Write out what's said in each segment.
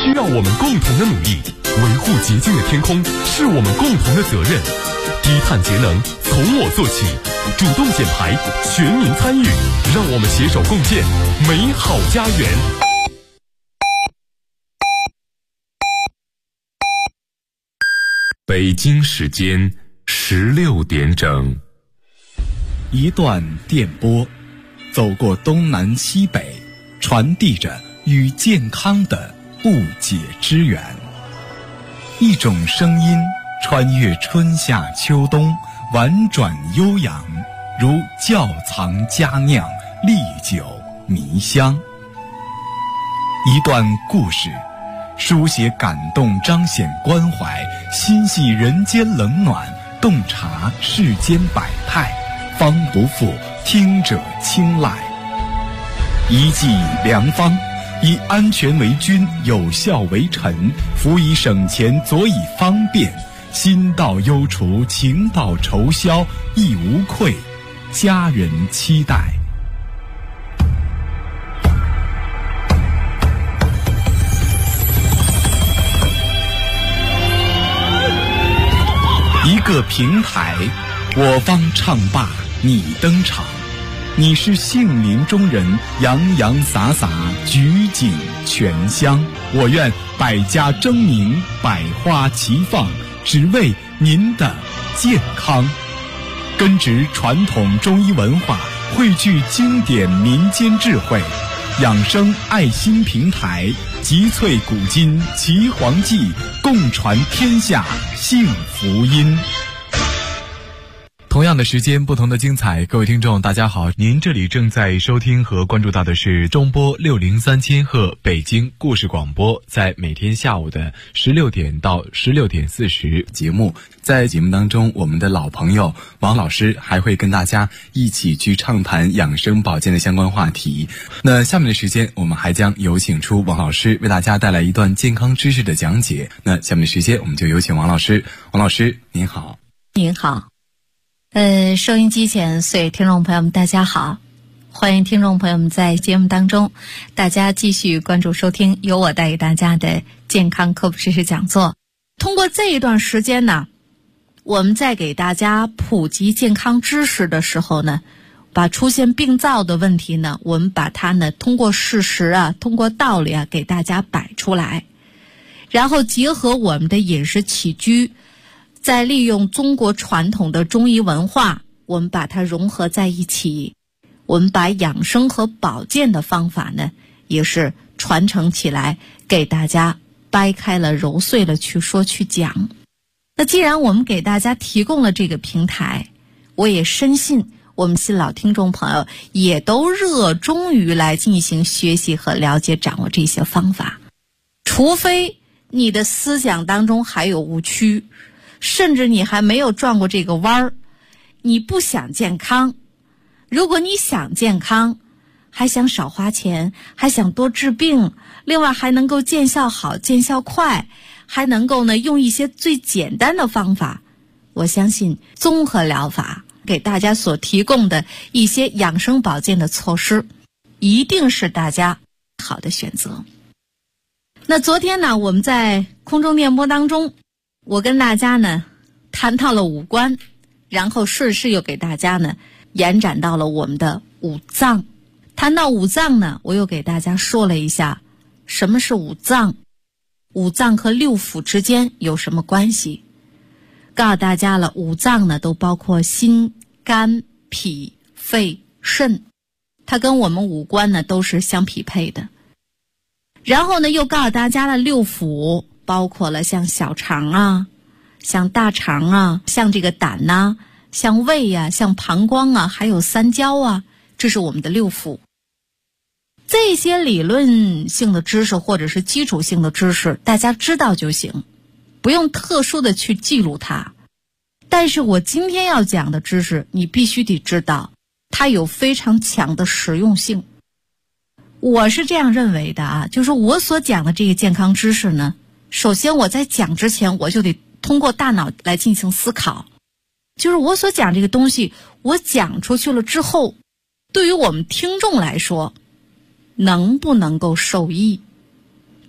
需要我们共同的努力。维护洁净的天空是我们共同的责任。低碳节能从我做起，主动减排，全民参与，让我们携手共建美好家园。北京时间16点整。 一段电波，走过东南西北，传递着与健康的不解之缘。一种声音穿越春夏秋冬，婉转悠扬，如窖藏佳酿，历久弥香。一段故事，书写感动，彰显关怀，心系人间冷暖，洞察世间百态，方不负听者青睐。一剂良方，以安全为君，有效为臣，辅以省钱，佐以方便，心到忧除，情到愁消，亦无愧，家人期待。一个平台，我方唱罢你登场，你是杏林中人，洋洋洒洒，举景全香。我愿百家争鸣，百花齐放，只为您的健康。根植传统中医文化，汇聚经典民间智慧，养生爱心平台，集萃古今岐黄记，共传天下幸福音。同样的时间，不同的精彩。各位听众大家好，您这里正在收听和关注到的是中波603千赫北京故事广播，在每天下午的16点到16点40节目。在节目当中，我们的老朋友王老师还会跟大家一起去畅谈养生保健的相关话题。那下面的时间，我们还将有请出王老师为大家带来一段健康知识的讲解。那下面的时间，我们就有请王老师。王老师您好。 您好。收音机前所有听众朋友们大家好，欢迎听众朋友们在节目当中大家继续关注收听由我带给大家的健康科普知识讲座。通过这一段时间呢，我们在给大家普及健康知识的时候呢，把出现病灶的问题呢，我们把它呢通过事实通过道理给大家摆出来，然后结合我们的饮食起居，再利用中国传统的中医文化，我们把它融合在一起，我们把养生和保健的方法呢也是传承起来，给大家掰开了揉碎了去说去讲。那既然我们给大家提供了这个平台，我也深信我们新老听众朋友也都热衷于来进行学习和了解掌握这些方法，除非你的思想当中还有误区，甚至你还没有转过这个弯儿，你不想健康。如果你想健康，还想少花钱，还想多治病，另外还能够见效好见效快，还能够呢用一些最简单的方法，我相信综合疗法给大家所提供的一些养生保健的措施，一定是大家好的选择。那昨天呢，我们在空中电波当中，我跟大家呢谈到了五官，然后顺势又给大家呢延展到了我们的五脏。谈到五脏呢，我又给大家说了一下什么是五脏，五脏和六腑之间有什么关系，告诉大家了五脏呢都包括心、肝、脾、肺、肾，它跟我们五官呢都是相匹配的。然后呢又告诉大家了六腑，包括了像小肠像大肠像这个胆像胃像膀胱还有三焦这是我们的六腑。这些理论性的知识或者是基础性的知识大家知道就行，不用特殊的去记录它。但是我今天要讲的知识你必须得知道，它有非常强的实用性。我是这样认为的就是我所讲的这个健康知识呢，首先我在讲之前我就得通过大脑来进行思考，就是我所讲这个东西我讲出去了之后，对于我们听众来说能不能够受益。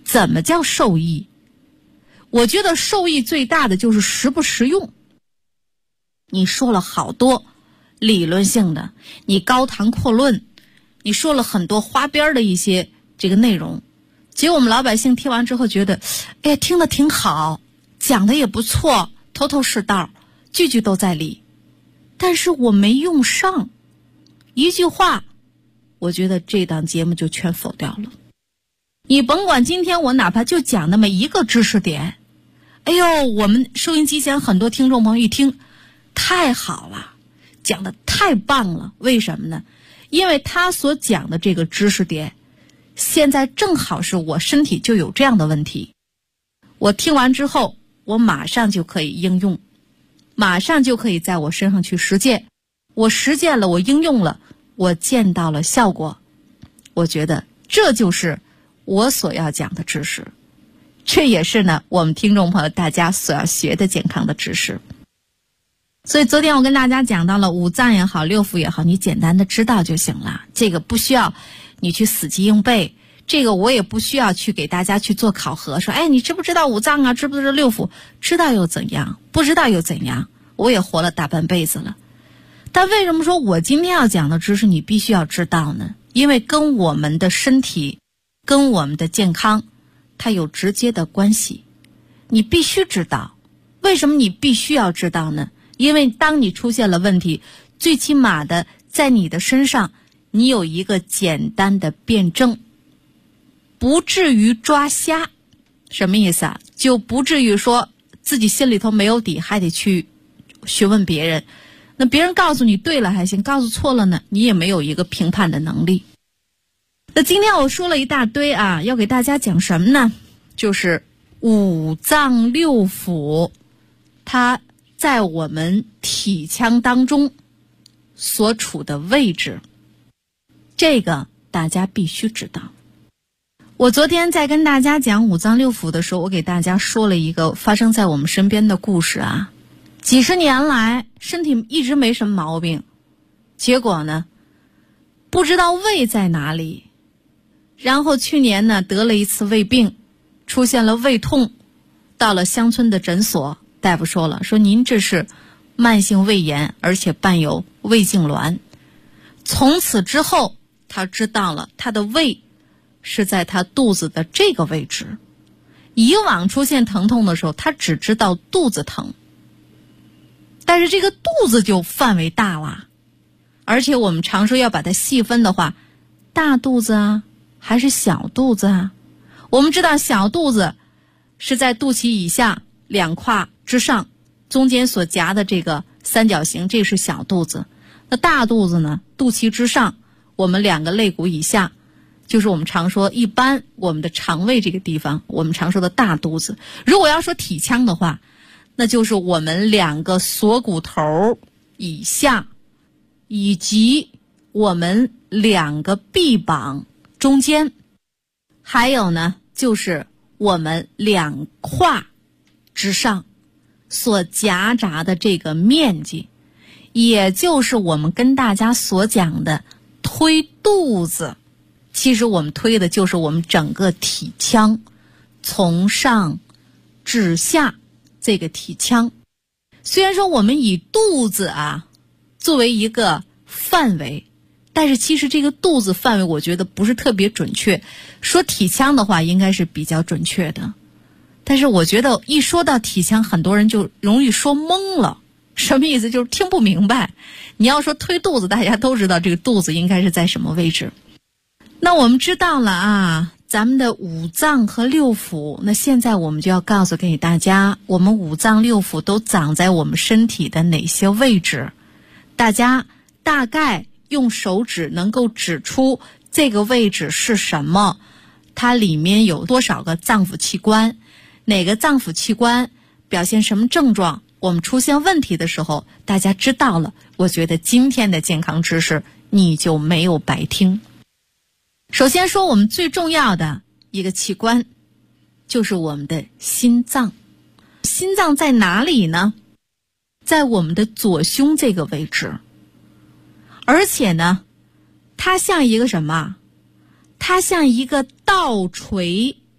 怎么叫受益？我觉得受益最大的就是实不实用。你说了好多理论性的，你高谈阔论，你说了很多花边的一些这个内容，结果我们老百姓听完之后觉得，哎，听得挺好，讲的也不错，头头是道，句句都在理，但是我没用上，一句话，我觉得这档节目就全否掉了。你甭管今天我哪怕就讲那么一个知识点，哎呦，我们收音机前很多听众朋友一听，太好了，讲的太棒了。为什么呢？因为他所讲的这个知识点，现在正好是我身体就有这样的问题，我听完之后，我马上就可以应用，马上就可以在我身上去实践。我实践了，我应用了，我见到了效果。我觉得这就是我所要讲的知识，这也是呢我们听众朋友大家所要学的健康的知识。所以昨天我跟大家讲到了五脏也好，六腑也好，你简单的知道就行了，这个不需要你去死记硬背，这个我也不需要去给大家去做考核，说哎，你知不知道五脏啊，知不知道六腑？知道又怎样，不知道又怎样？我也活了大半辈子了。但为什么说我今天要讲的知识你必须要知道呢？因为跟我们的身体，跟我们的健康，它有直接的关系，你必须知道。为什么你必须要知道呢？因为当你出现了问题，最起码的在你的身上，你有一个简单的辩证，不至于抓瞎。什么意思啊？就不至于说自己心里头没有底，还得去询问别人。那别人告诉你对了还行，告诉错了呢，你也没有一个评判的能力。那今天我说了一大堆啊，要给大家讲什么呢？就是五脏六腑，它在我们体腔当中所处的位置，这个大家必须知道。我昨天在跟大家讲五脏六腑的时候，我给大家说了一个发生在我们身边的故事啊。几十年来身体一直没什么毛病，结果呢不知道胃在哪里，然后去年呢得了一次胃病，出现了胃痛，到了乡村的诊所，大夫说了，说您这是慢性胃炎，而且伴有胃痉挛。从此之后他知道了他的胃是在他肚子的这个位置，以往出现疼痛的时候他只知道肚子疼，但是这个肚子就范围大了，而且我们常说要把它细分的话，大肚子啊还是小肚子啊？我们知道小肚子是在肚脐以下两胯之上，中间所夹的这个三角形，这是小肚子。那大肚子呢，肚脐之上，我们两个肋骨以下，就是我们常说一般我们的肠胃这个地方，我们常说的大肚子。如果要说体腔的话，那就是我们两个锁骨头以下，以及我们两个臂膀中间，还有呢就是我们两胯之上所夹杂的这个面积，也就是我们跟大家所讲的推肚子。其实我们推的就是我们整个体腔，从上至下这个体腔。虽然说我们以肚子啊作为一个范围，但是其实这个肚子范围我觉得不是特别准确，说体腔的话应该是比较准确的。但是我觉得一说到体腔，很多人就容易说懵了。什么意思？就是听不明白。你要说推肚子，大家都知道这个肚子应该是在什么位置。那我们知道了啊，咱们的五脏和六腑，那现在我们就要告诉给大家，我们五脏六腑都长在我们身体的哪些位置。大家大概用手指能够指出这个位置是什么，它里面有多少个脏腑器官，哪个脏腑器官表现什么症状，我们出现问题的时候大家知道了，我觉得今天的健康知识你就没有白听。首先说我们最重要的一个器官就是我们的心脏。心脏在哪里呢？在我们的左胸这个位置。而且呢它像一个什么？它像一个倒垂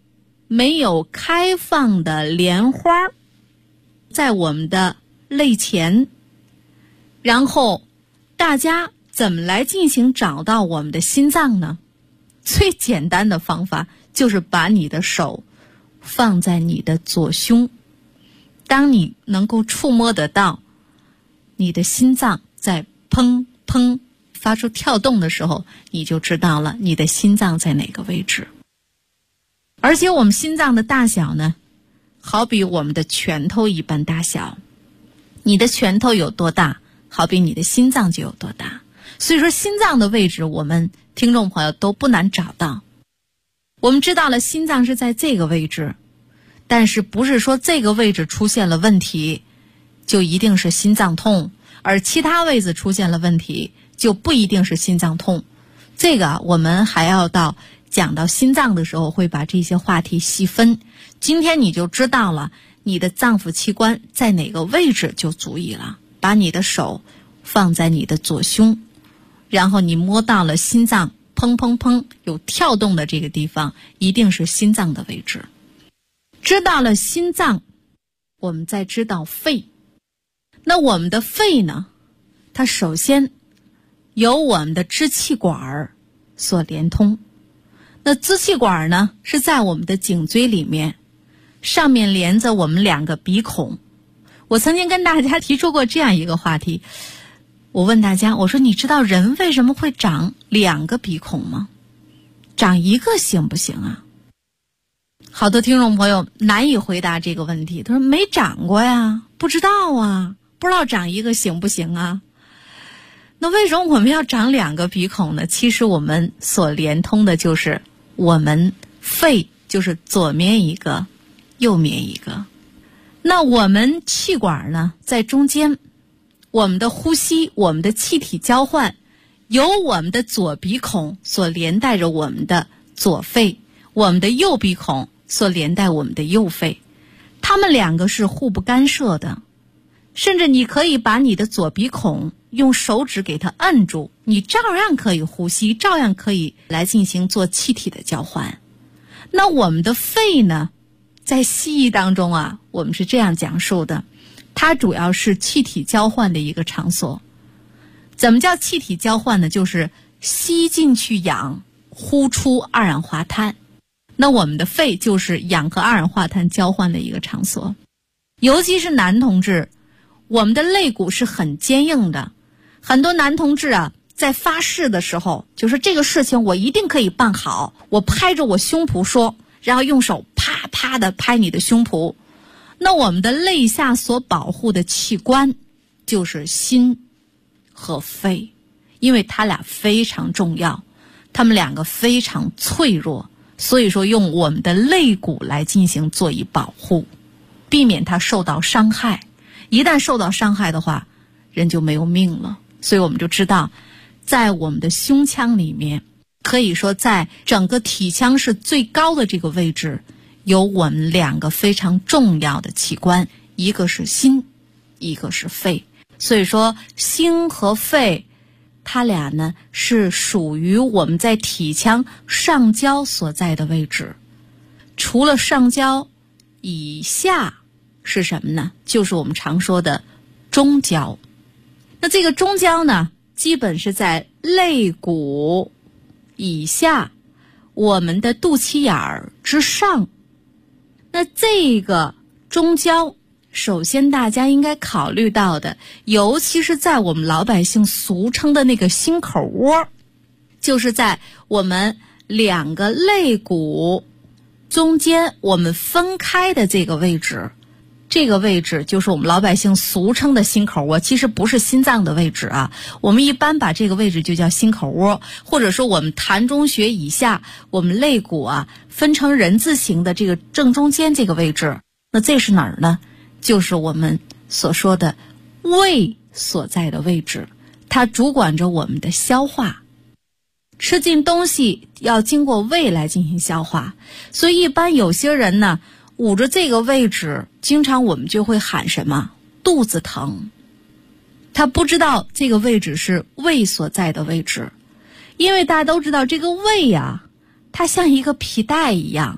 没有开放的莲花在我们的肋前，然后大家怎么来进行找到我们的心脏呢？最简单的方法就是把你的手放在你的左胸，当你能够触摸得到你的心脏在砰砰发出跳动的时候，你就知道了你的心脏在哪个位置。而且我们心脏的大小呢，好比我们的拳头一般大小，你的拳头有多大，好比你的心脏就有多大。所以说心脏的位置我们听众朋友都不难找到。我们知道了心脏是在这个位置，但是不是说这个位置出现了问题就一定是心脏痛，而其他位置出现了问题就不一定是心脏痛。这个我们还要讲到心脏的时候会把这些话题细分。今天你就知道了你的脏腑器官在哪个位置就足以了。把你的手放在你的左胸，然后你摸到了心脏砰砰砰有跳动的这个地方，一定是心脏的位置。知道了心脏，我们再知道肺。那我们的肺呢，它首先由我们的支气管所连通。那支气管呢，是在我们的颈椎里面，上面连着我们2个鼻孔。我曾经跟大家提出过这样一个话题，我问大家，我说你知道人为什么会长2个鼻孔吗？长1个行不行啊？好多听众朋友难以回答这个问题，他说没长过呀，不知道啊，不知道长1个行不行啊？那为什么我们要长2个鼻孔呢？其实我们所连通的就是我们肺，就是左面1个，右面1个。那我们气管呢，在中间，我们的呼吸，我们的气体交换，由我们的左鼻孔所连带着我们的左肺，我们的右鼻孔所连带我们的右肺，它们2个是互不干涉的。甚至你可以把你的左鼻孔用手指给它摁住，你照样可以呼吸，照样可以来进行做气体的交换。那我们的肺呢，在西医当中啊，我们是这样讲述的，它主要是气体交换的一个场所。怎么叫气体交换呢？就是吸进去氧，呼出二氧化碳。那我们的肺就是氧和二氧化碳交换的一个场所。尤其是男同志，我们的肋骨是很坚硬的。很多男同志啊，在发誓的时候，就说这个事情我一定可以办好，我拍着我胸脯说，然后用手啪啪的拍你的胸脯。那我们的肋下所保护的器官就是心和肺，因为它俩非常重要，它们2个非常脆弱，所以说用我们的肋骨来进行做以保护，避免它受到伤害。一旦受到伤害的话，人就没有命了。所以我们就知道，在我们的胸腔里面，可以说在整个体腔是最高的这个位置，有我们2个非常重要的器官，一个是心，一个是肺。所以说心和肺它俩呢是属于我们在体腔上焦所在的位置。除了上焦以下是什么呢？就是我们常说的中焦。那这个中焦呢，基本是在肋骨以下，我们的肚脐眼儿之上。那这个中焦，首先大家应该考虑到的，尤其是在我们老百姓俗称的那个心口窝，就是在我们2个肋骨中间我们分开的这个位置。这个位置就是我们老百姓俗称的心口窝，其实不是心脏的位置啊。我们一般把这个位置就叫心口窝，或者说我们膻中穴以下，我们肋骨啊分成人字形的这个正中间这个位置。那这是哪儿呢？就是我们所说的胃所在的位置，它主管着我们的消化。吃进东西要经过胃来进行消化，所以一般有些人呢捂着这个位置，经常我们就会喊什么？肚子疼。他不知道这个位置是胃所在的位置，因为大家都知道这个胃啊，它像一个皮带一样，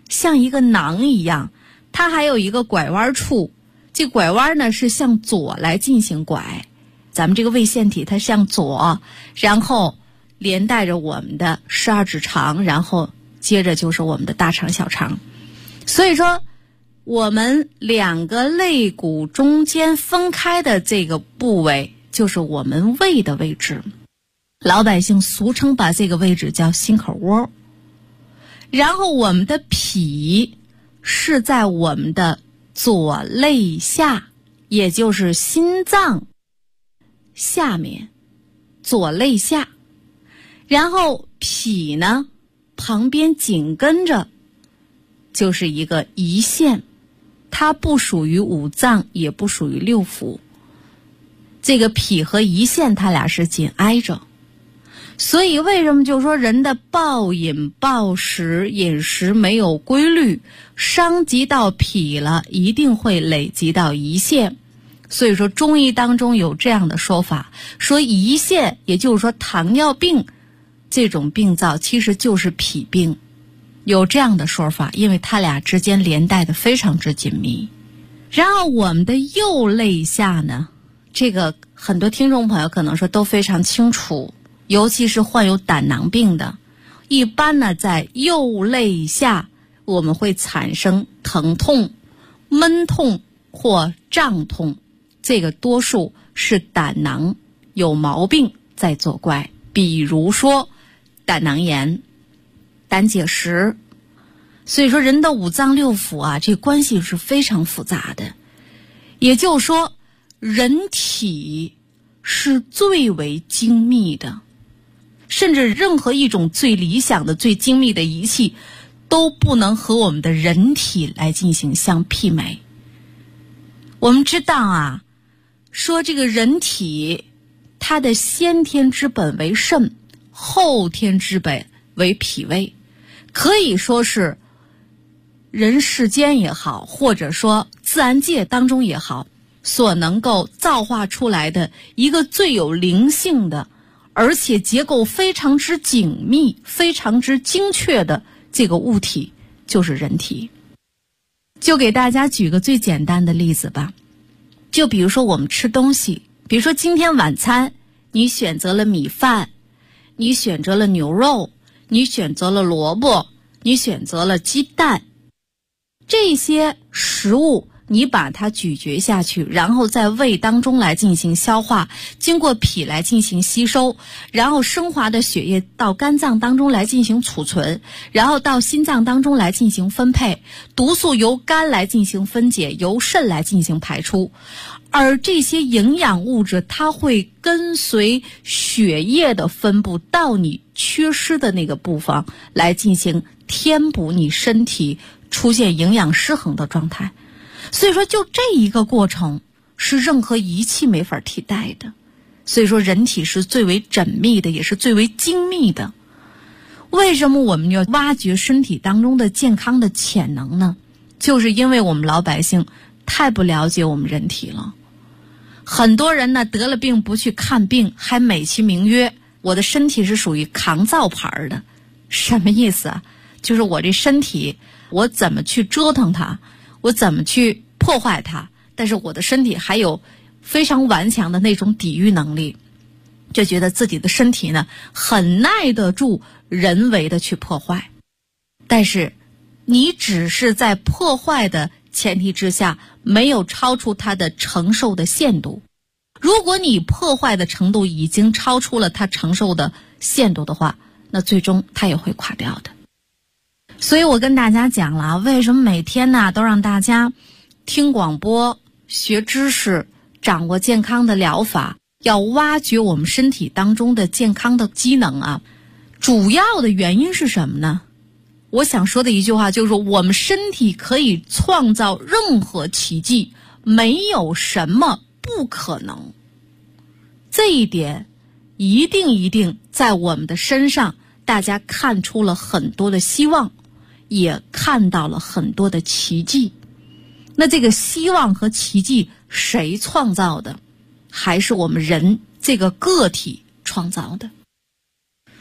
像一个囊一样，它还有一个拐弯处，这拐弯呢是向左来进行拐，咱们这个胃腺体它向左，然后连带着我们的12指肠，然后接着就是我们的大肠小肠。所以说我们2个肋骨中间分开的这个部位就是我们胃的位置，老百姓俗称把这个位置叫心口窝。然后我们的脾是在我们的左肋下，也就是心脏下面，左肋下。然后脾呢旁边紧跟着就是一个胰腺，它不属于五脏，也不属于六腑。这个脾和胰腺它俩是紧挨着。所以为什么就说人的暴饮暴食，饮食没有规律，伤及到脾了，一定会累积到胰腺。所以说中医当中有这样的说法，说胰腺也就是说糖尿病这种病灶其实就是脾病，有这样的说法，因为它俩之间连带的非常之紧密。然后我们的右肋下呢，这个很多听众朋友可能说都非常清楚，尤其是患有胆囊病的，一般呢在右肋下我们会产生疼痛、闷痛或胀痛，这个多数是胆囊有毛病在作怪，比如说胆囊炎、胆结石。所以说人的五脏六腑啊，这关系是非常复杂的。也就是说人体是最为精密的，甚至任何一种最理想的最精密的仪器都不能和我们的人体来进行相媲美。我们知道啊，说这个人体它的先天之本为肾，后天之本为脾胃，可以说是人世间也好，或者说自然界当中也好，所能够造化出来的一个最有灵性的，而且结构非常之紧密、非常之精确的这个物体，就是人体。就给大家举个最简单的例子吧，就比如说我们吃东西，比如说今天晚餐你选择了米饭，你选择了牛肉，你选择了萝卜，你选择了鸡蛋，这些食物你把它咀嚼下去，然后在胃当中来进行消化，经过脾来进行吸收，然后升华的血液到肝脏当中来进行储存，然后到心脏当中来进行分配，毒素由肝来进行分解，由肾来进行排出。而这些营养物质它会跟随血液的分布到你缺失的那个部分来进行填补你身体出现营养失衡的状态。所以说就这一个过程是任何仪器没法替代的。所以说人体是最为缜密的，也是最为精密的。为什么我们要挖掘身体当中的健康的潜能呢？就是因为我们老百姓太不了解我们人体了。很多人呢得了病不去看病，还美其名曰我的身体是属于抗造牌的。什么意思啊？就是我这身体我怎么去折腾它，我怎么去破坏它，但是我的身体还有非常顽强的那种抵御能力，就觉得自己的身体呢很耐得住人为的去破坏。但是你只是在破坏的前提之下，没有超出它的承受的限度。如果你破坏的程度已经超出了它承受的限度的话，那最终它也会垮掉的。所以我跟大家讲了，为什么每天呢都让大家听广播、学知识、掌握健康的疗法，要挖掘我们身体当中的健康的机能啊。主要的原因是什么呢？我想说的一句话就是说，我们身体可以创造任何奇迹，没有什么不可能。这一点一定在我们的身上，大家看出了很多的希望，也看到了很多的奇迹。那这个希望和奇迹谁创造的？还是我们人这个个体创造的。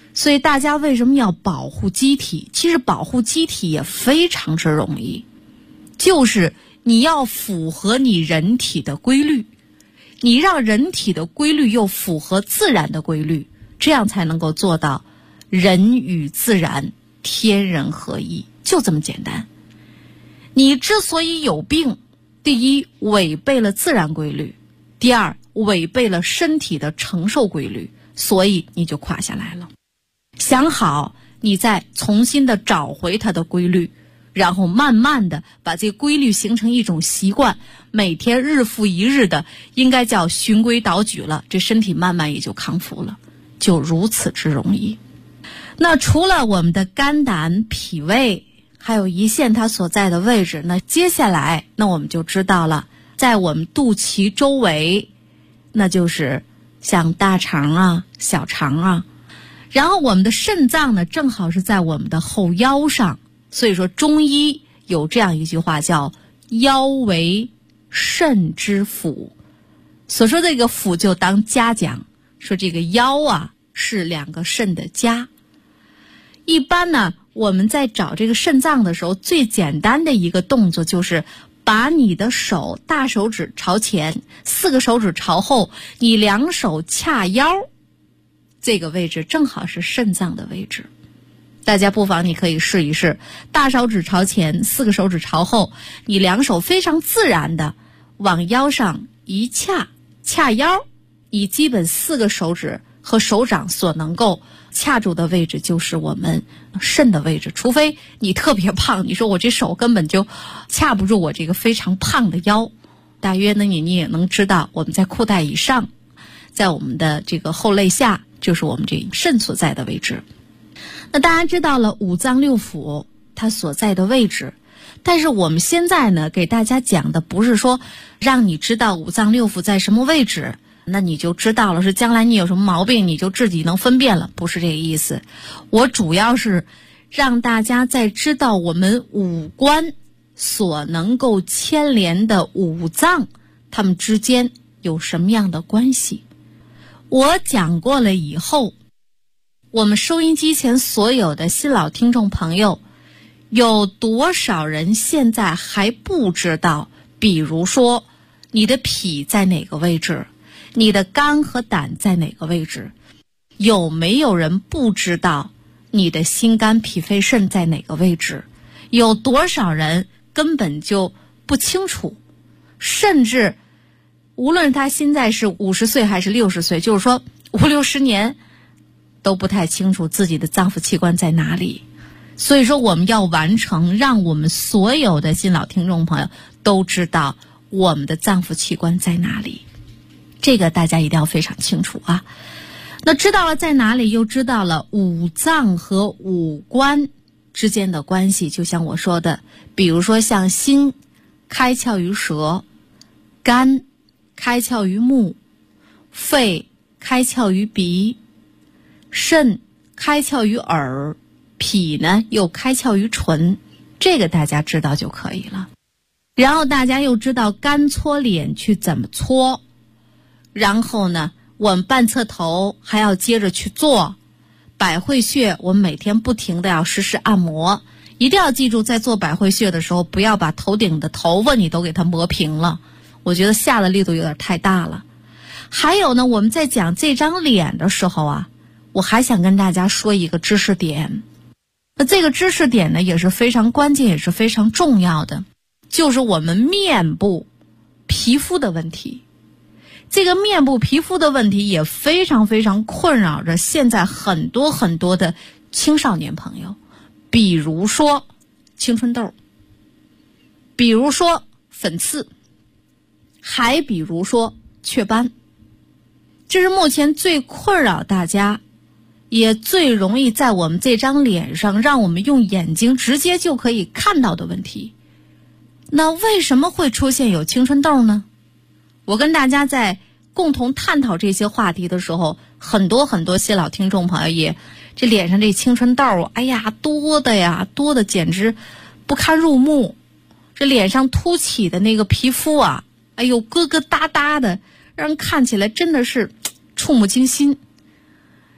所以大家为什么要保护机体？其实保护机体也非常之容易，就是你要符合你人体的规律，你让人体的规律又符合自然的规律，这样才能够做到人与自然天人合一，就这么简单。你之所以有病，第一，违背了自然规律，第二，违背了身体的承受规律，所以你就垮下来了。想好，你再重新的找回它的规律，然后慢慢的把这个规律形成一种习惯，每天日复一日的，应该叫循规蹈矩了，这身体慢慢也就康复了，就如此之容易。那除了我们的肝胆脾胃还有胰腺它所在的位置，那接下来那我们就知道了，在我们肚脐周围，那就是像大肠啊小肠啊，然后我们的肾脏呢正好是在我们的后腰上，所以说中医有这样一句话叫腰为肾之府，所说这个府就当家讲，说这个腰啊是两个肾的家。一般呢我们在找这个肾脏的时候，最简单的一个动作就是把你的手大手指朝前，4个手指朝后，你2手掐腰，这个位置正好是肾脏的位置。大家不妨你可以试一试，大手指朝前，4个手指朝后，你2手非常自然的往腰上一掐，掐腰，你基本4个手指和手掌所能够掐住的位置就是我们肾的位置，除非你特别胖，你说我这手根本就掐不住我这个非常胖的腰，大约呢你也能知道，我们在裤带以上，在我们的这个后肋下，就是我们这肾所在的位置。那大家知道了五脏六腑它所在的位置，但是我们现在呢给大家讲的不是说让你知道五脏六腑在什么位置，那你就知道了，是将来你有什么毛病你就自己能分辨了，不是这个意思。我主要是让大家在知道我们五官所能够牵连的五脏它们之间有什么样的关系。我讲过了以后，我们收音机前所有的新老听众朋友，有多少人现在还不知道，比如说你的脾在哪个位置，你的肝和胆在哪个位置？有没有人不知道你的心肝脾肺肾在哪个位置？有多少人根本就不清楚，甚至无论他现在是50岁还是60岁，就是说50、60年都不太清楚自己的脏腑器官在哪里。所以说我们要完成让我们所有的新老听众朋友都知道我们的脏腑器官在哪里，这个大家一定要非常清楚啊。那知道了在哪里，又知道了五脏和五官之间的关系，就像我说的，比如说像心开窍于舌，肝开窍于目，肺开窍于鼻，肾开窍于耳，脾呢又开窍于唇，这个大家知道就可以了。然后大家又知道干搓脸去怎么搓，然后呢我们半侧头还要接着去做百会穴，我们每天不停的要实时按摩，一定要记住在做百会穴的时候不要把头顶的头发你都给它磨平了，我觉得下的力度有点太大了。还有呢，我们在讲这张脸的时候啊，我还想跟大家说一个知识点，那这个知识点呢也是非常关键也是非常重要的，就是我们面部皮肤的问题。这个面部皮肤的问题也非常非常困扰着现在很多很多的青少年朋友，比如说青春痘，比如说粉刺，还比如说雀斑，这是目前最困扰大家也最容易在我们这张脸上让我们用眼睛直接就可以看到的问题。那为什么会出现有青春痘呢？我跟大家在共同探讨这些话题的时候，很多很多新老听众朋友也这脸上这青春痘，哎呀多的简直不堪入目，这脸上凸起的那个皮肤啊，哎呦疙疙瘩瘩的，让人看起来真的是触目惊心。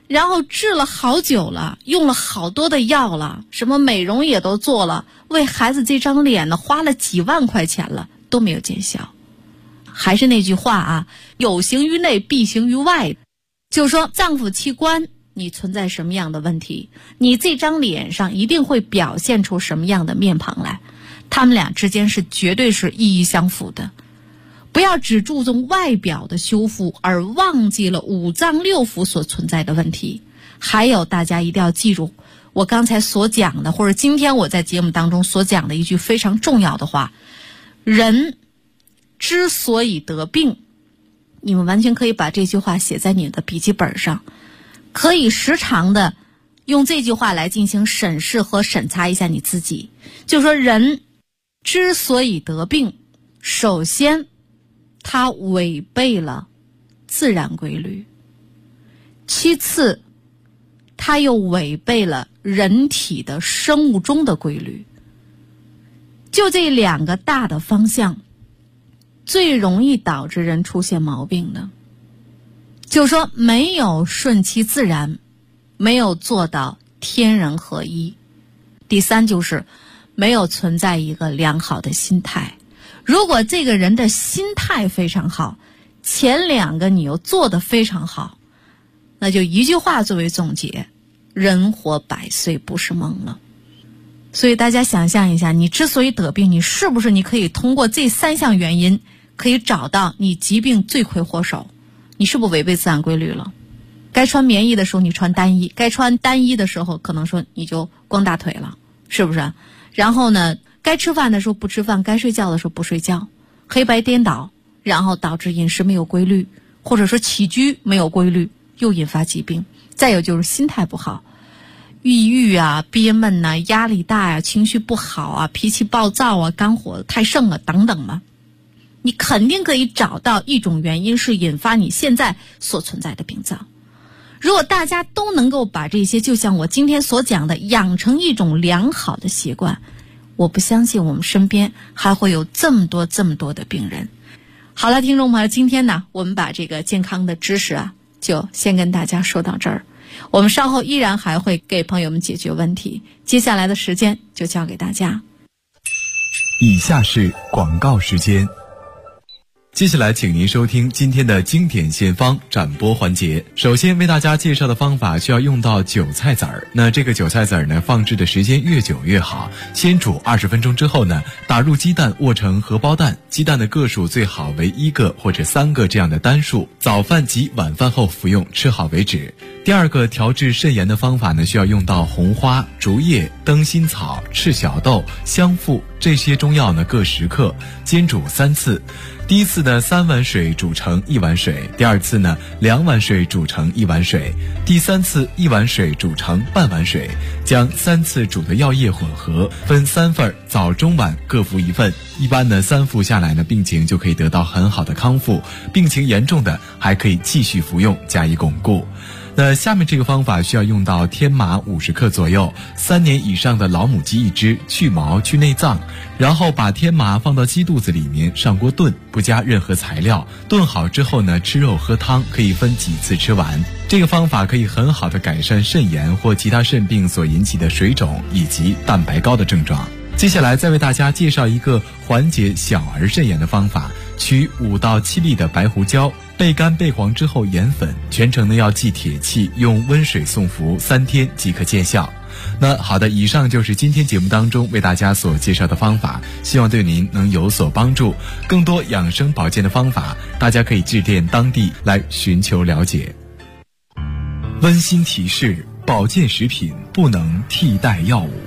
然后治了好久了，用了好多的药了，什么美容也都做了，为孩子这张脸呢花了几万块钱了，都没有见效。还是那句话啊，有形于内必形于外，就是说脏腑器官你存在什么样的问题，你这张脸上一定会表现出什么样的面庞来，他们俩之间是绝对是意义相符的。不要只注重外表的修复，而忘记了五脏六腑所存在的问题。还有大家一定要记住我刚才所讲的，或者今天我在节目当中所讲的一句非常重要的话，人之所以得病，你们完全可以把这句话写在你的笔记本上，可以时常的用这句话来进行审视和审查一下你自己。就是说人之所以得病，首先它违背了自然规律，其次它又违背了人体的生物钟的规律。就这两个大的方向最容易导致人出现毛病的，就是说没有顺其自然，没有做到天人合一。第三就是没有存在一个良好的心态。如果这个人的心态非常好，前两个你又做得非常好，那就一句话作为总结，人活100岁不是梦了。所以大家想象一下，你之所以得病，你是不是你可以通过这3项原因可以找到你疾病罪魁祸首？你是不是违背自然规律了？该穿棉衣的时候你穿单衣，该穿单衣的时候可能说你就光大腿了，是不是？然后呢，该吃饭的时候不吃饭，该睡觉的时候不睡觉，黑白颠倒，然后导致饮食没有规律，或者说起居没有规律，又引发疾病。再有就是心态不好，抑郁啊、憋闷啊、压力大啊、情绪不好啊、脾气暴躁啊、肝火太盛了等等嘛，你肯定可以找到一种原因是引发你现在所存在的病灶。如果大家都能够把这些就像我今天所讲的养成一种良好的习惯，我不相信我们身边还会有这么多的病人。好了，听众朋友，今天呢我们把这个健康的知识啊就先跟大家说到这儿，我们稍后依然还会给朋友们解决问题，接下来的时间就交给大家。 以下是广告时间。接下来请您收听今天的经典献方展播环节。首先为大家介绍的方法需要用到韭菜籽儿。那这个韭菜籽儿呢，放置的时间越久越好。先煮20分钟之后呢，打入鸡蛋握成荷包蛋，鸡蛋的个数最好为1个或者3个这样的单数。早饭及晚饭后服用，吃好为止。第二个调治肾炎的方法呢，需要用到红花、竹叶、灯心草、赤小豆、香附这些中药呢各10克，煎煮3次。第一次呢3碗水煮成1碗水，第二次呢2碗水煮成1碗水，第三次1碗水煮成半碗水，将3次煮的药液混合，分3份，早中晚各服1份。一般呢3服下来呢，病情就可以得到很好的康复，病情严重的还可以继续服用加以巩固。那下面这个方法需要用到天麻50克左右，3年以上的老母鸡1只，去毛去内脏，然后把天麻放到鸡肚子里面上锅炖，不加任何材料，炖好之后呢，吃肉喝汤，可以分几次吃完。这个方法可以很好的改善肾炎或其他肾病所引起的水肿以及蛋白高的症状。接下来再为大家介绍一个缓解小儿肾炎的方法，取5到7粒的白胡椒，焙干焙黄之后研粉，全程呢要忌铁气，用温水送服3天即可见效。那好的，以上就是今天节目当中为大家所介绍的方法，希望对您能有所帮助。更多养生保健的方法，大家可以致电当地来寻求了解。温馨提示：保健食品不能替代药物。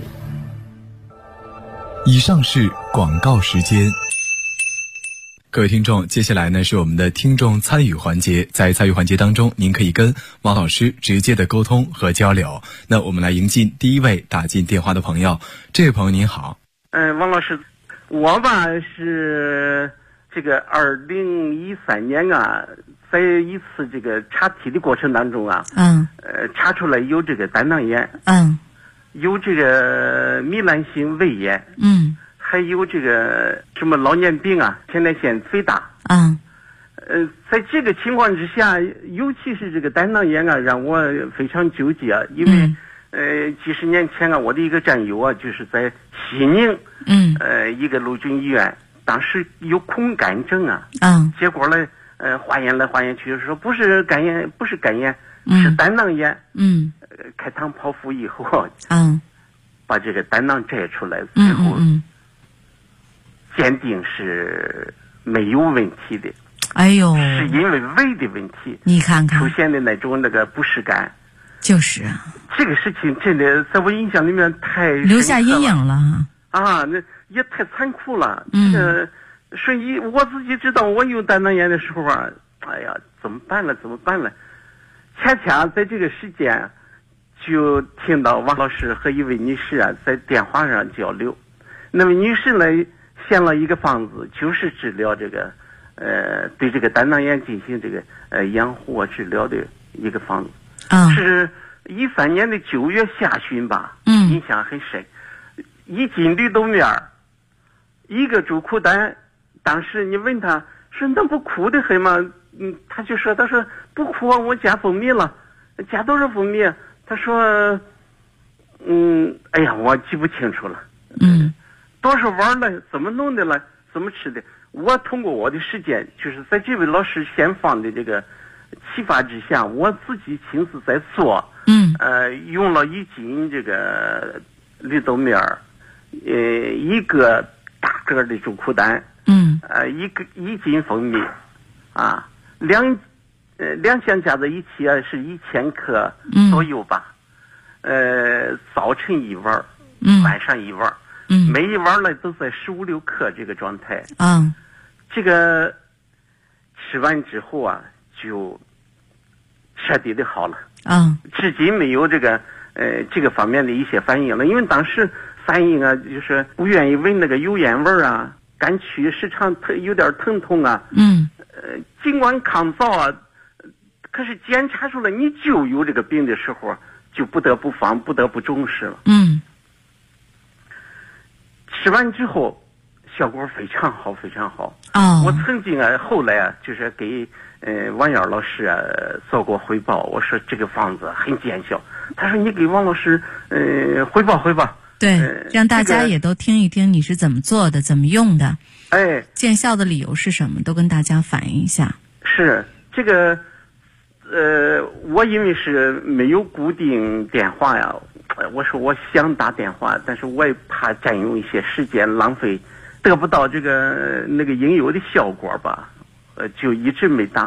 以上是广告时间。各位听众，接下来呢是我们的听众参与环节。在参与环节当中，您可以跟王老师直接的沟通和交流。那我们来迎进第一位打进电话的朋友。这位朋友您好。 王老师，我吧是这个2013年啊，在一次这个查体的过程当中啊，查出来有这个胆囊炎，有这个糜烂性胃炎，还有这个什么老年病啊，前列腺肥大， 在这个情况之下，尤其是这个胆囊炎啊，让我非常纠结啊，因为几十年前啊，我的一个战友啊，就是在西宁，一个陆军医院，当时有恐肝症啊，结果呢，化验来化验去，说不是肝炎，是胆囊炎，开膛剖腹以后，把这个胆囊摘出来，最后鉴定是没有问题的。 哎呦， 是因为胃的问题， 你看看出现的那种那个不适感。 就是啊， 这个事情真的在我印象里面太留下阴影了啊，那也太残酷了。所以我自己知道我有胆囊炎的时候啊，哎呀，怎么办了？恰恰在这个时间，就听到王老师和一位女士啊在电话上交流。那位女士呢，献了一个方子，就是治疗这个对这个胆囊炎进行这个养护治疗的一个方子。是13年的9月下旬吧，印象很深。1斤绿豆面，1个猪苦胆。当时你问他说那不苦得很吗？他说不苦啊，我加蜂蜜了，加多少蜂蜜？他说哎呀，我记不清楚了。多少碗了？怎么弄的了？怎么吃的？我通过我的实践，就是在这位老师先放的这个启发之下，我自己亲自在做。用了1斤这个绿豆面，1个大个的猪苦胆，1斤蜂蜜，两项加在一起啊是1000克左右吧。早晨1碗，晚上1碗，每一碗呢都在15、16克这个状态。这个吃完之后啊，就彻底的好了。至今没有这个方面的一些反应了，因为当时反应啊，就是不愿意闻那个油烟味啊，肝区时常有点疼痛啊。尽管抗造啊，可是检查出来你就有这个病的时候，就不得不防，不得不重视了。吃完之后效果非常好，非常好。我曾经啊，后来啊，就是给王瑶老师啊做过汇报，我说这个方子很见效。他说你给王老师汇报。 对，让大家也都听一听你是怎么做的，怎么用的。见效的理由是什么，都跟大家反映一下。 是这个我因为是没有固定电话呀，我说我想打电话，但是我也怕占用一些时间，浪费，得不到这个那个应有的效果吧，就一直没打。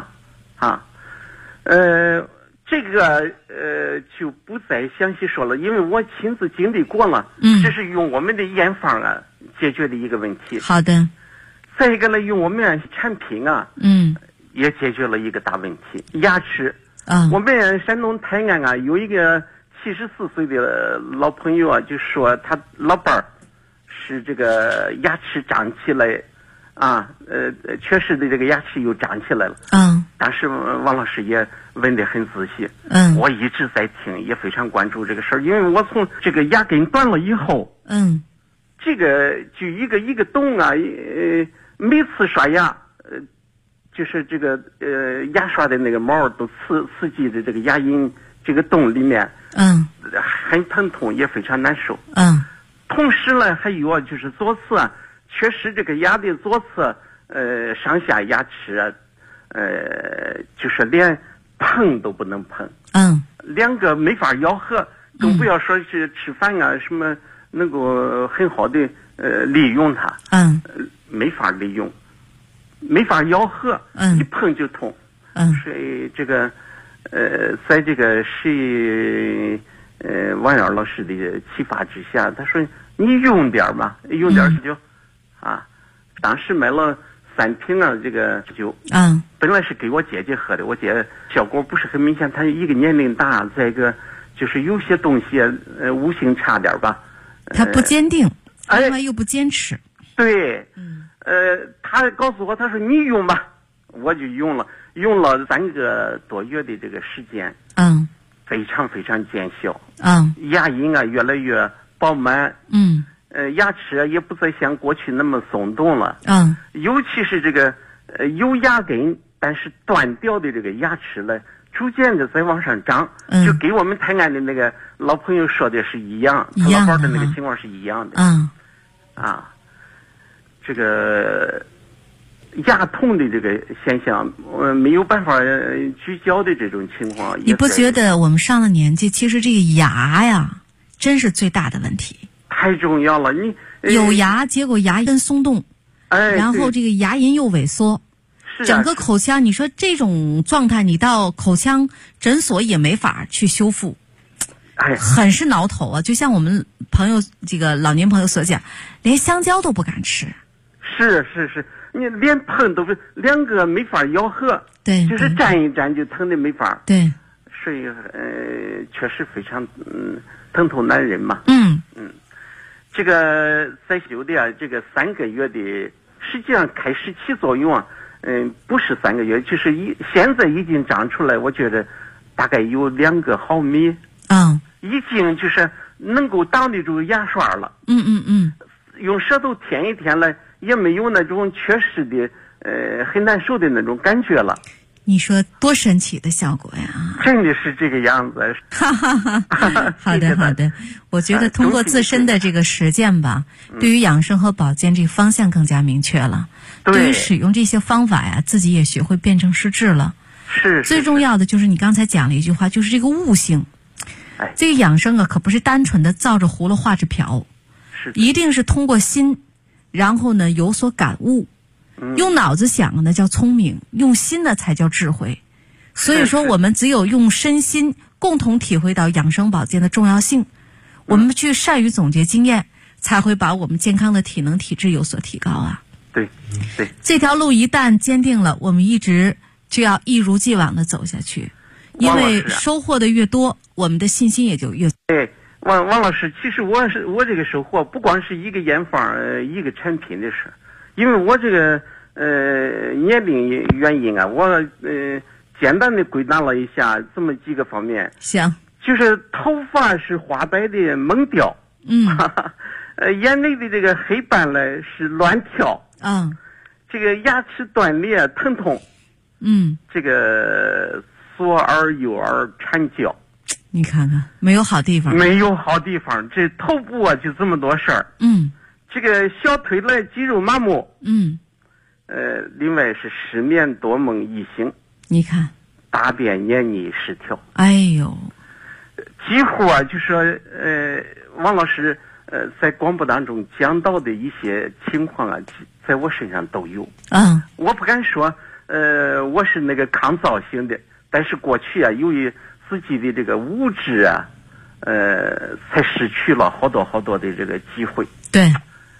这个就不再详细说了，因为我亲自经历过了。这是用我们的验方啊解决的一个问题。 好的。 再一个呢，用我们产品啊，也解决了一个大问题，牙齿。我们山东泰安啊，有一个74岁的老朋友啊，就说他老伴儿是这个牙齿长起来。确实的这个牙齿又长起来了。当时王老师也问得很仔细。我一直在听，也非常关注这个事儿，因为我从这个牙根断了以后，这个就一个洞啊，每次刷牙，就是这个牙刷的那个毛都刺激的这个牙龈这个洞里面，很疼痛，也非常难受。同时呢，还有就是左侧啊。确实，这个牙的左侧，上下牙齿啊，就是连碰都不能碰。两个没法咬合，更不要说是吃饭啊什么能够很好的利用它。没法利用，没法咬合，一碰就痛。所以这个在这个王瑶老师的启发之下，他说你用点嘛，用点酒。当时买了3瓶啊，这个酒。本来是给我姐姐喝的，我姐效果不是很明显，她一个年龄大，再一个就是有些东西悟性差点吧。 她不坚定，另外又不坚持。 对。她告诉我，她说你用吧，我就用了3个多月的这个时间。非常非常见效。牙龈啊越来越饱满。牙齿也不再像过去那么松动了。尤其是这个有牙根但是断掉的这个牙齿呢，逐渐的在往上长，就给我们台湾的那个老朋友说的是一样，他老伴的那个情况是一样的。这个牙痛的这个现象，没有办法聚焦的这种情况。 你不觉得我们上了年纪，其实这个牙呀，真是最大的问题。 太重要了，你有牙，结果牙根松动，然后这个牙龈又萎缩。整个口腔，你说这种状态，你到口腔诊所也没法去修复，很是挠头啊！就像我们朋友这个老年朋友所讲，连香蕉都不敢吃。 是，你连碰都是两个没法咬合， 对， 就是沾一沾就疼的没法。 对， 所以确实非常疼痛难忍嘛。这个在修的这个3个月的，实际上开始起作用啊。不是3个月，就是现在已经长出来，我觉得大概有2个毫米。已经就是能够挡得住牙刷了。用舌头舔一舔了，也没有那种缺失的很难受的那种感觉了。 你说多神奇的效果呀！ 真的是这个样子。 好的，我觉得通过自身的这个实践吧，对于养生和保健这个方向更加明确了。对于使用这些方法呀，自己也学会辨证施治了。 是。 最重要的就是你刚才讲了一句话，就是这个悟性。这个养生啊，可不是单纯的照着葫芦画着瓢，一定是通过心，然后呢有所感悟。用脑子想呢叫聪明，用心呢才叫智慧。所以说，我们只有用身心共同体会到养生保健的重要性，我们去善于总结经验，才会把我们健康的体能体质有所提高啊。 对， 这条路一旦坚定了，我们一直就要一如既往的走下去，因为收获的越多，我们的信心也就越。 对，王老师，其实我这个收获不光是一个研发一个产品的事，因为我这个年龄原因啊，我简单的归纳了一下这么几个方面。 行， 就是头发是花白的懵掉，眼泪的这个黑斑呢是乱跳，这个牙齿断裂疼痛，这个左耳右耳缠脚。 你看看，没有好地方， 没有好地方。这头部啊就这么多事儿，这个小腿呢肌肉麻木，另外是失眠多梦易醒，你看大便黏腻失调，哎呦，几乎啊就说王老师在广播当中讲到的一些情况啊，在我身上都有。我不敢说我是那个抗造型的，但是过去啊由于自己的这个无知啊才失去了好多的这个机会。对，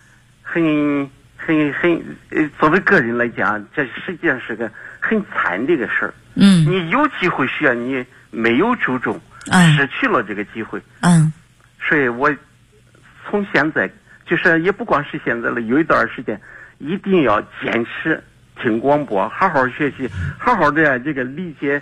作为个人来讲，这实际上是个很惨的一个事儿。你有机会学，你没有注重，失去了这个机会。所以我从现在就是也不光是现在了，有一段时间一定要坚持听广播，好好学习，好好的这个理解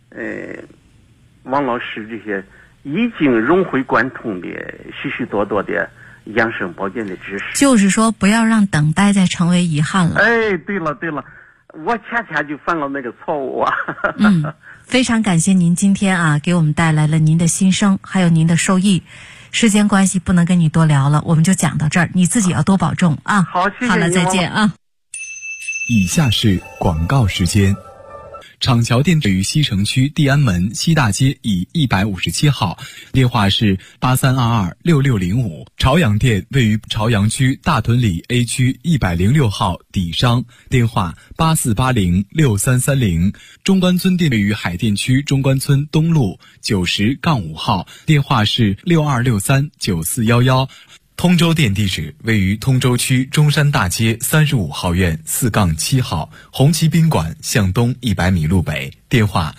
王老师这些已经融会贯通的许多的养生保健的知识，就是说不要让等待再成为遗憾了。对了，我恰恰就犯了那个错误啊。非常感谢您今天啊给我们带来了您的心声，还有您的受益。时间关系不能跟你多聊了，我们就讲到这儿，你自己要多保重啊。好，谢谢。好了，再见啊。 以下是广告时间。厂桥店位于西城区地安门西大街以157号，电话是83226605。朝阳店位于朝阳区大屯里 A 区106号底商，电话84806330。中关村店位于海淀区中关村东路90-5号，电话是62639411。通州店地址位于通州区中山大街35号院4-7号，红旗宾馆向东100米路北，电话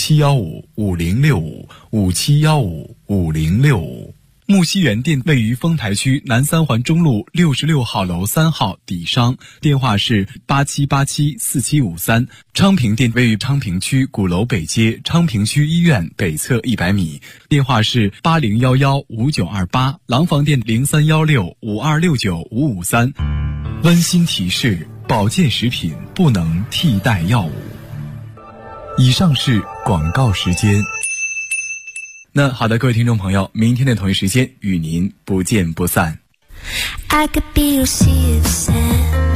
57155065，57155065。木樨园店位于丰台区南三环中路66号楼3号底商，电话是87874753。昌平店位于昌平区鼓楼北街昌平区医院北侧100米，电话是80115928。廊坊店031652695553。温馨提示：保健食品不能替代药物。 以上是广告时间。那好的，各位听众朋友，明天的同一时间与您不见不散。I could be your sea of sand.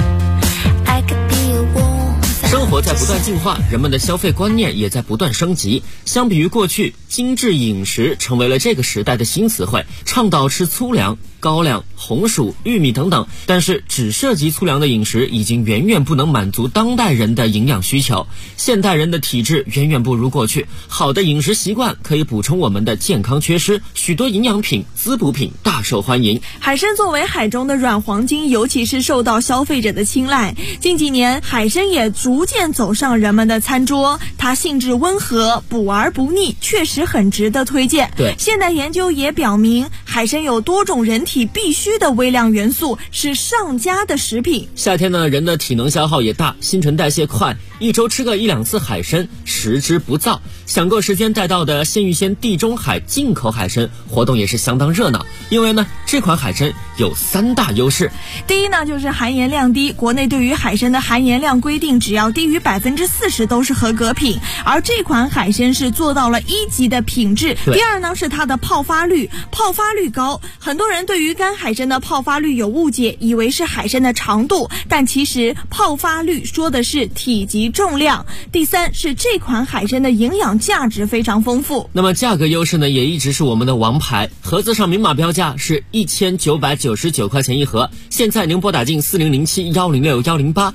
I could be your warm. 生活在不断进化，人们的消费观念也在不断升级。相比于过去，精致饮食成为了这个时代的新词汇，倡导吃粗粮、高粱、红薯、玉米等等，但是只涉及粗粮的饮食已经远远不能满足当代人的营养需求。现代人的体质远远不如过去，好的饮食习惯可以补充我们的健康缺失，许多营养品、滋补品大受欢迎。 海参作为海中的软黄金，尤其是受到消费者的青睐。近几年，海参也逐渐走上人们的餐桌，它性质温和，补而不腻，确实很值得推荐。 对， 现代研究也表明，海参有多种人体必需的微量元素，是上佳的食品。 夏天呢，人的体能消耗也大，新陈代谢快，一周吃个1-2次海参，食之不燥。想过时间带到的鲜芋仙地中海进口海参活动也是相当热闹，因为呢，这款海参有3大优势。 第一呢，就是含盐量低，国内对于海参的含盐量规定，只要低于40%都是合格品，而这款海参是做到了1级的品质。第二呢，是它的泡发率高，很多人对于干海参的泡发率有误解，以为是海参的长度，但其实泡发率说的是体积重量。第三是这款海参的营养价值非常丰富。 那么价格优势呢，也一直是我们的王牌，盒子上明码标价是1999块钱一盒，现在您拨打进4007106108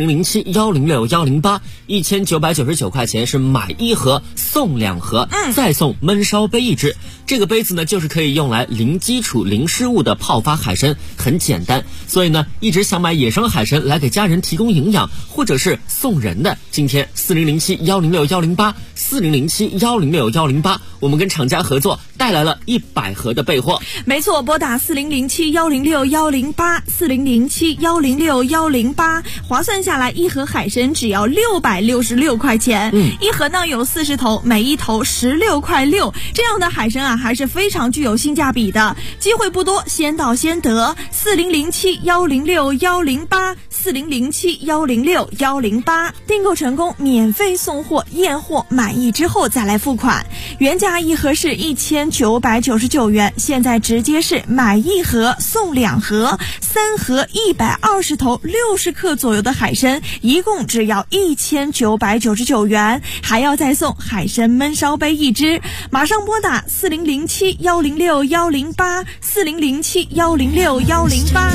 4007106108 1999块钱是买1盒送2盒，再送焖烧杯1只。这个杯子呢，就是可以用来零基础零失误的泡发海参，很简单。所以呢，一直想买野生海参来给家人提供营养，或者是送人的，今天4007106108 4007106108，我们跟厂家合作带来了100盒的备货。 没错，拨打4007106108 4007106108，划算下来1盒海参只要666块钱。一盒呢有40头，每一头16块6，这样的海参啊还是非常具有性价比的，机会不多，先到先得。4007106108 4007106108，订购成功免费送货，验货满意之后再来付款。原价1盒是1999元，现在直接是买1盒送2盒，3盒120头60克左右的海参，一共只要1999元，还要再送海参焖烧杯1只。马上拨打4007106108 4007106108。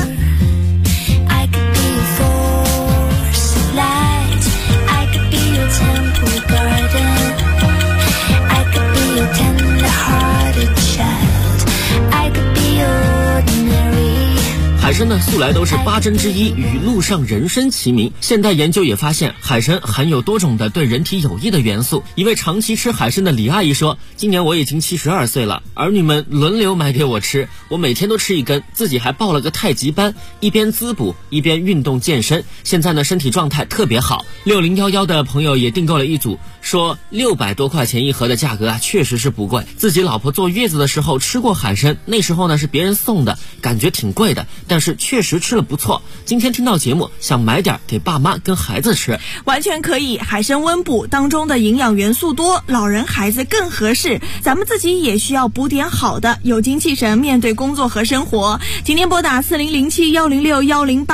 海参呢，素来都是8珍之一，与陆上人参齐名。现代研究也发现，海参含有多种的对人体有益的元素。一位长期吃海参的李阿姨说，今年我已经72岁了，儿女们轮流买给我吃，我每天都吃1根，自己还报了个太极班，一边滋补一边运动健身，现在呢身体状态特别好。6011的朋友也订购了一组，说600多块钱1盒的价格啊，确实是不贵。自己老婆坐月子的时候吃过海参，那时候呢是别人送的，感觉挺贵的，但是确实吃了不错。今天听到节目，想买点给爸妈跟孩子吃， 完全可以。海参温补当中的营养元素多，老人孩子更合适，咱们自己也需要补点好的，有精气神面对工作和生活。今天拨打4007106108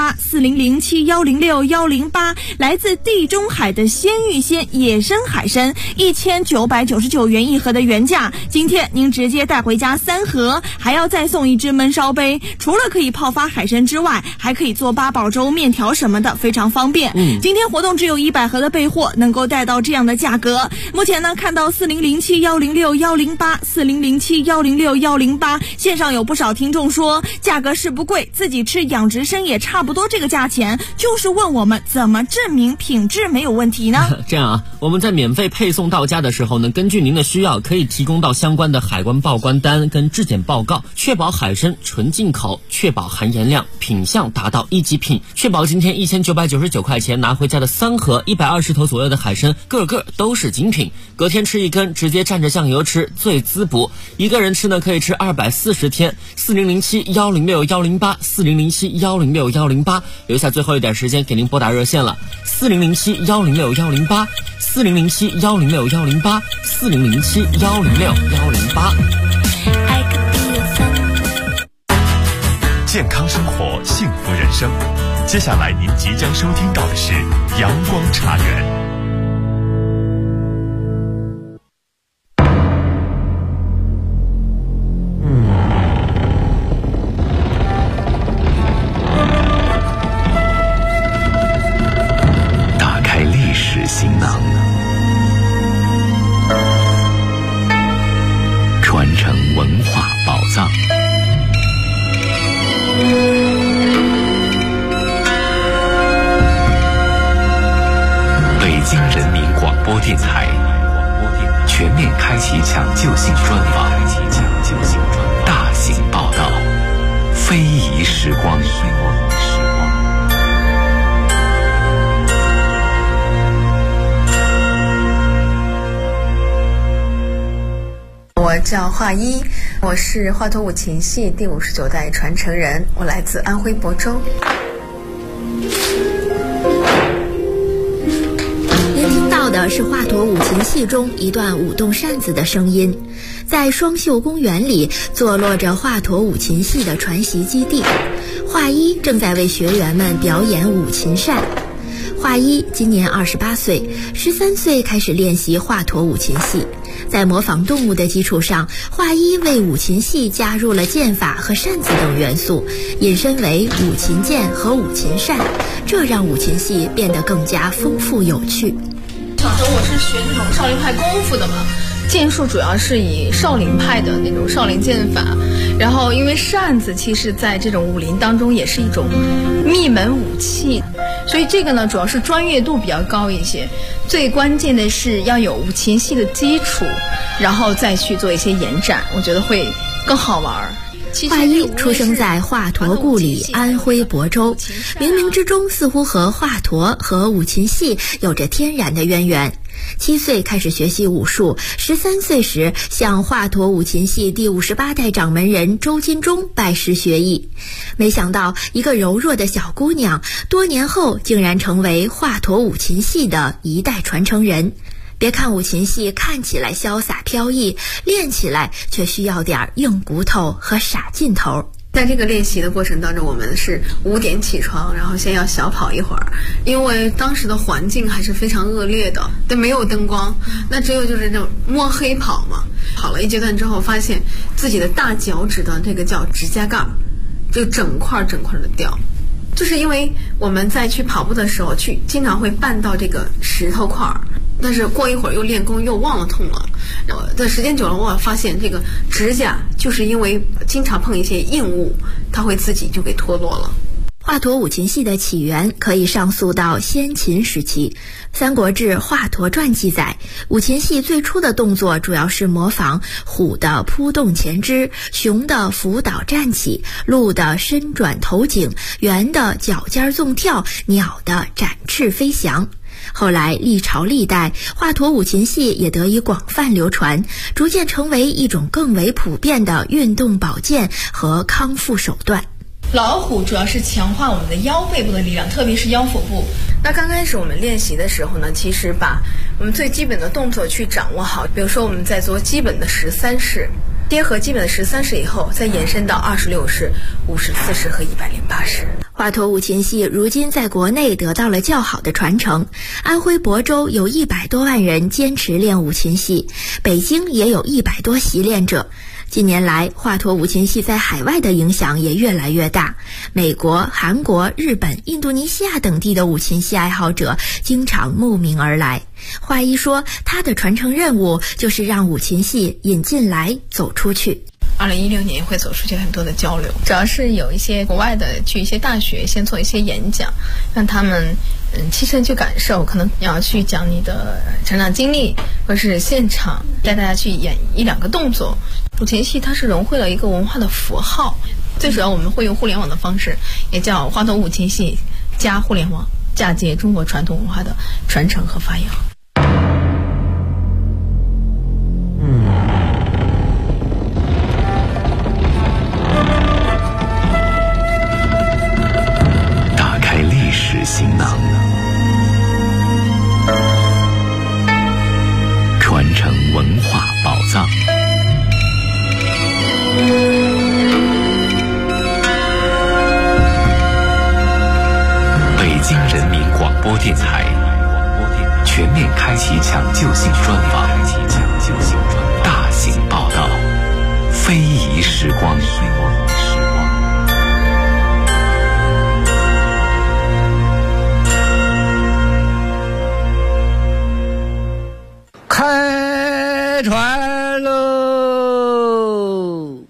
4007106108，来自地中海的鲜芋仙野生海参，1999元1盒的原价，今天您直接带回家3盒，还要再送1只焖烧杯。除了可以泡发海参之外，还可以做八宝粥、面条什么的，非常方便。今天活动只有100盒的备货，能够带到这样的价格。目前呢，看到4007106108 4007106108，线上有不少听众说价格是不贵，自己吃养殖参也差不多这个价钱，就是问我们怎么证明品质没有问题呢？ 这样啊，我们在免费配送到家的时候呢，根据您的需要，可以提供到相关的海关报关单跟质检报告，确保海参纯进口，确保含盐量、品相达到1级品，确保今天1999块钱拿回家的3盒120头左右的海参，个个都是精品。隔天吃1根，直接蘸着酱油吃，最滋补。一个人吃呢，可以吃240天。4007106108 4007106108，留下最后一点时间给您拨打热线了，4007106108 ，4007-106-108，4007-106-108。 健康生活，幸福人生。接下来您即将收听到的是阳光茶园。 打开历史行囊，传承文化宝藏。北京人民广播电台全面开启抢救性专访，大型报道，非遗时光。 我叫华一，我是华佗五禽戏第59代传承人，我来自安徽亳州。 您听到的是华佗五禽戏中一段舞动扇子的声音。在双秀公园里坐落着华佗五禽戏的传习基地，华一正在为学员们表演五禽扇。华一今年28岁，13岁开始练习华佗五禽戏。在模仿动物的基础上，华一为五禽戏加入了剑法和扇子等元素，引申为五禽剑和五禽扇，这让五禽戏变得更加丰富有趣。 小时候我是学这种少林派功夫的嘛，剑术主要是以少林派的那种少林剑法，然后因为扇子其实在这种武林当中也是一种秘门武器，所以这个呢主要是专业度比较高一些，最关键的是要有五禽戏的基础，然后再去做一些延展，我觉得会更好玩。 华一出生在华佗故里安徽亳州，冥冥之中似乎和华佗和五禽戏有着天然的渊源。7岁开始学习武术，13岁时向华佗五禽戏第58代掌门人周金忠拜师学艺。没想到一个柔弱的小姑娘，多年后竟然成为华佗五禽戏的一代传承人。别看五禽戏看起来潇洒飘逸，练起来却需要点硬骨头和傻劲头。 在这个练习的过程当中，我们是5点起床，然后先要小跑一会儿，因为当时的环境还是非常恶劣的，但没有灯光，那只有就是这种摸黑跑嘛。跑了一阶段之后，发现自己的大脚趾的这个叫指甲盖就整块的掉，就是因为我们在去跑步的时候经常会绊到这个石头块，但是过一会儿又练功又忘了痛了，然后但时间久了我发现这个指甲就是因为经常碰一些硬物，它会自己就给脱落了。 华佗五禽戏的起源可以上溯到先秦时期，《三国志·华佗传》记载，五禽戏最初的动作主要是模仿虎的扑动前肢，熊的伏倒站起，鹿的伸转头颈，猿的脚尖纵跳，鸟的展翅飞翔。后来历朝历代，华佗五禽戏也得以广泛流传，逐渐成为一种更为普遍的运动保健和康复手段。 老虎主要是强化我们的腰背部的力量，特别是腰腹部。那刚开始我们练习的时候呢，其实把我们最基本的动作去掌握好，比如说我们在做基本的13式，结合基本的13式以后，再延伸到26式、54式和108式。 华佗五禽戏如今在国内得到了较好的传承，安徽亳州有100多万人坚持练五禽戏，北京也有100多习练者。近年来，华佗五禽戏在海外的影响也越来越大，美国、韩国、日本、印度尼西亚等地的五禽戏爱好者经常慕名而来。华一说，他的传承任务就是让五禽戏引进来走出去。 2016年会走出去很多的交流，主要是有一些国外的去一些大学先做一些演讲，让他们亲身去感受，可能要去讲你的成长经历，或是现场带大家去演1-2个动作。五禽戏它是融汇了一个文化的符号，最主要我们会用互联网的方式，也叫华佗五禽戏加互联网，嫁接中国传统文化的传承和发扬。 打开历史行囊， 电台，全面开启抢救性专访，大型报道，非遗时光。 开船喽！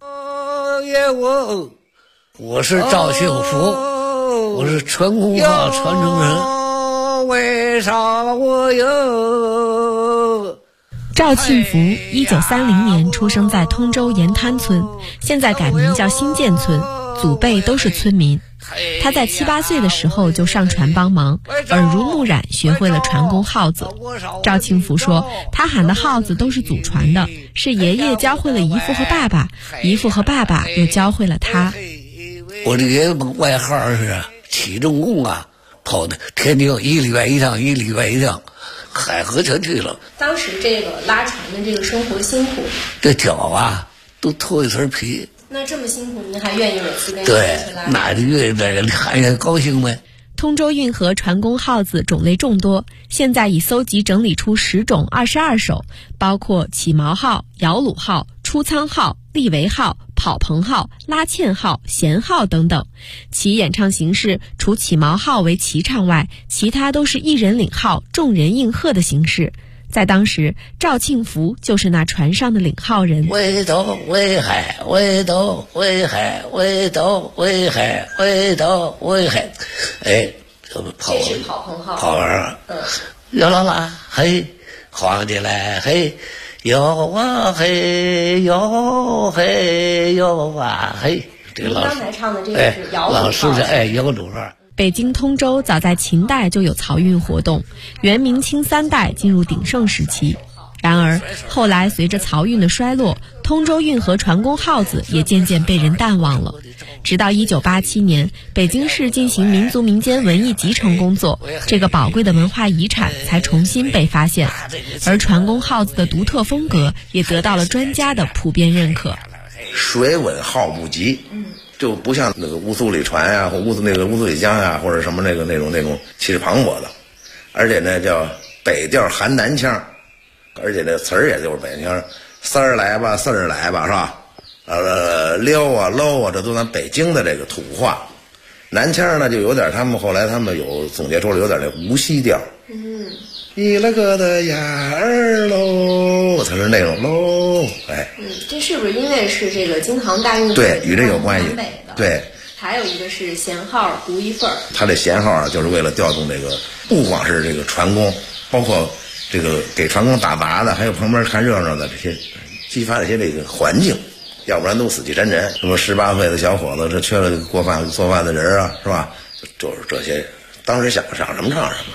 我是赵幸福，我是船工号传承人。为啥我有？ 赵庆福1930年出生在通州盐滩村，现在改名叫新建村，祖辈都是村民。他在7、8岁的时候就上船帮忙，耳濡目染学会了船工号子。赵庆福说，他喊的号子都是祖传的，是爷爷教会了姨父和爸爸，姨父和爸爸又教会了他。 我的爷爷外号是起重工啊，跑的天津1礼拜1趟，1礼拜1趟，海河全去了。 当时这个拉船的这个生活辛苦， 这脚啊都脱一层皮。 那这么辛苦，您还愿意每次跟对，那就愿意在这里看见高兴呗。 通州运河船工号子种类众多，现在已搜集整理出10种22首，包括起锚号、摇橹号、出舱号、立桅号、跑棚号、拉纤号、弦号等等。其演唱形式除起锚号为齐唱外，其他都是一人领号，众人应和的形式。在当时，赵庆福就是那船上的领号人。 围斗围海，围斗围海，围斗围海，围斗围海。哎，这不跑， 这是跑棚号。 跑完了，摇啦啦，嘿，晃起来，嘿，摇啊嘿，摇嘿，摇啊嘿。这个刚才唱的这个是摇橹号。 老师是摇橹号。 北京通州早在秦代就有漕运活动，元明清3代进入鼎盛时期。然而后来随着漕运的衰落，通州运河船工号子也渐渐被人淡忘了。直到1987年，北京市进行民族民间文艺集成工作，这个宝贵的文化遗产才重新被发现，而船工号子的独特风格也得到了专家的普遍认可。 水稳号不急，就不像那个乌苏里船呀，或乌苏里江呀，或者什么那种气势磅礴的，而且呢叫北调含南腔，而且这词儿也就是北腔，丝儿来吧，是吧？溜啊搂啊，这都咱北京的这个土话。南腔呢就有点，后来他们有总结出了有点那无锡调。你了个的呀儿喽，它是那种喽，哎。 这是不是因为是这个京杭大运河？ 对，与这有关系。对。 还有一个是弦号独一份儿。 它这弦号啊，就是为了调动这个，不光是这个船工，包括这个给船工打杂的，还有旁边看热闹的这些，激发这些这个环境，要不然都死气沉沉。什么18岁的小伙子，这缺了做饭的人啊，是吧？就是这些，当时想什么唱什么。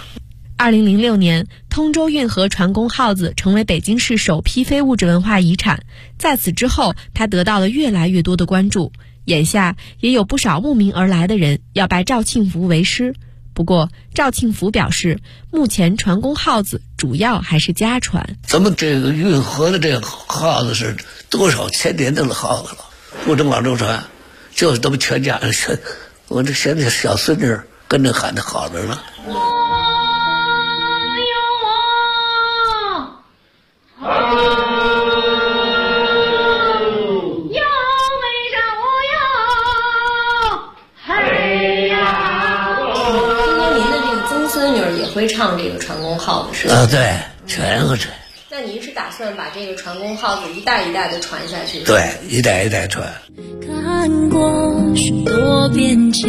2006年，通州运河船工号子成为北京市首批非物质文化遗产。在此之后，它得到了越来越多的关注。眼下也有不少慕名而来的人要拜赵庆福为师。不过，赵庆福表示，目前船工号子主要还是家传。 咱们这个运河的这个号子是多少千年的号子了，不止广州船，就是咱们全家人，我这现在小孙女跟着喊的号子了。 会唱这个船工号子是吧？ 对，全会唱。 那您是打算把这个船工号子一代一代的传下去？ 对，一代一代传。 看过许多变迁，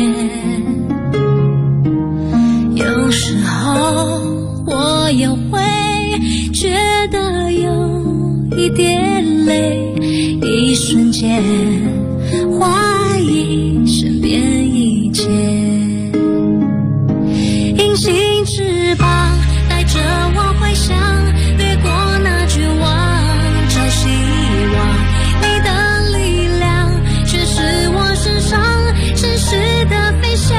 有时候我也会觉得有一点累，一瞬间怀疑身边一切。隐形翅膀带着我回想，掠过那绝望，找希望。你的力量却是我身上真实的飞翔，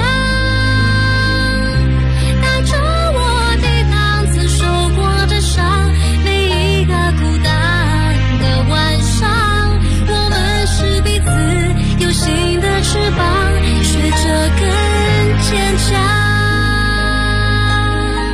带着我抵挡曾受过的伤。每一个孤单的晚上，我们是彼此有新的翅膀，学着更坚强。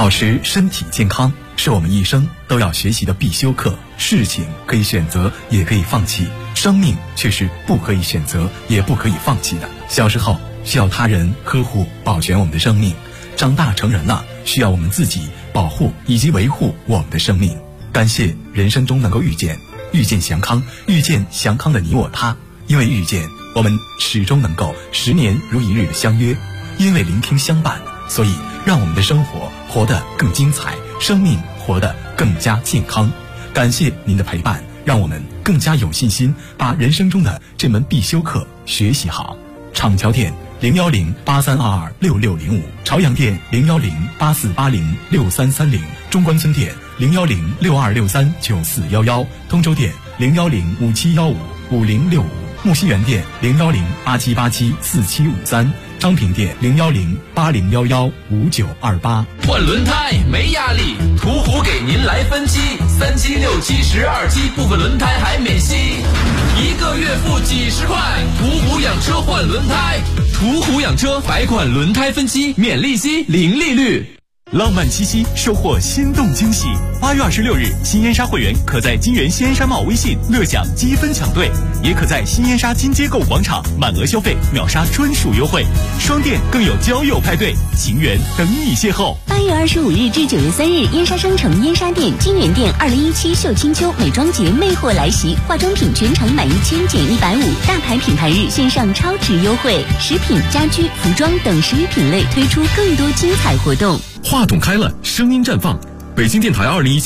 保持身体健康是我们一生都要学习的必修课。事情可以选择，也可以放弃，生命却是不可以选择，也不可以放弃的。小时候需要他人呵护保全我们的生命，长大成人了，需要我们自己保护以及维护我们的生命。感谢人生中能够遇见祥康，遇见祥康的你我他。因为遇见，我们始终能够10年如一日的相约；因为聆听相伴，所以让我们的生活活得更精彩，生命活得更加健康。感谢您的陪伴，让我们更加有信心把人生中的这门必修课学习好。厂桥店01083226605，朝阳店01084806330，中关村店01062639411，通州店01057155065，木樨园店01087874753，昌平店01080115928。 换轮胎没压力，途虎给您来分期，3期、6期、12期，部分轮胎还免息，1个月付几10块。途虎养车换轮胎，途虎养车百款轮胎分期，免利息，零利率。 浪漫七夕，收获心动惊喜。8月26日，新烟沙会员可在金源新烟沙贸微信乐享积分抢兑，也可在新烟沙金街购物广场满额消费秒杀专属优惠，双店更有交友派对，情缘等你邂逅。 8月25日至9月3日，烟沙商城烟沙店、金源店2017秀清秋美妆节魅货来袭，化妆品全场满1000减150，大牌品牌日线上超值优惠，食品、家居、服装等10余品类推出更多精彩活动。 话筒开了，声音绽放。北京电台2017